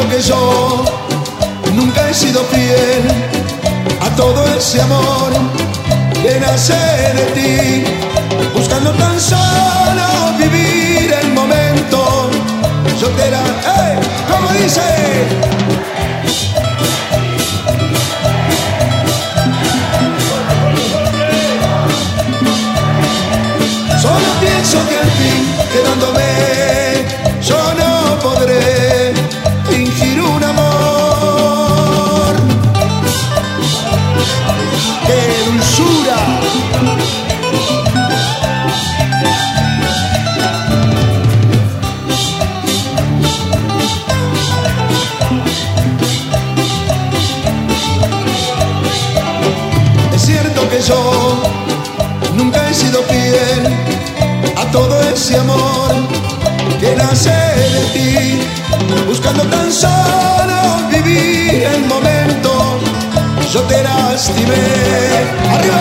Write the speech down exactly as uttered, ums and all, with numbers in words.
que yo nunca he sido fiel a todo ese amor que nace de ti, buscando tan solo vivir el momento. Yo te la... ¡Ey! ¿Cómo dice? Solo pienso que al fin, quedándome, yo no podré fingir un amor. ¡Qué dulzura! Es cierto que yo nunca he sido fiel a todo ese amor que nace de ti, buscando tan solo vivir el momento. Yo te lastimé. ¡Arriba!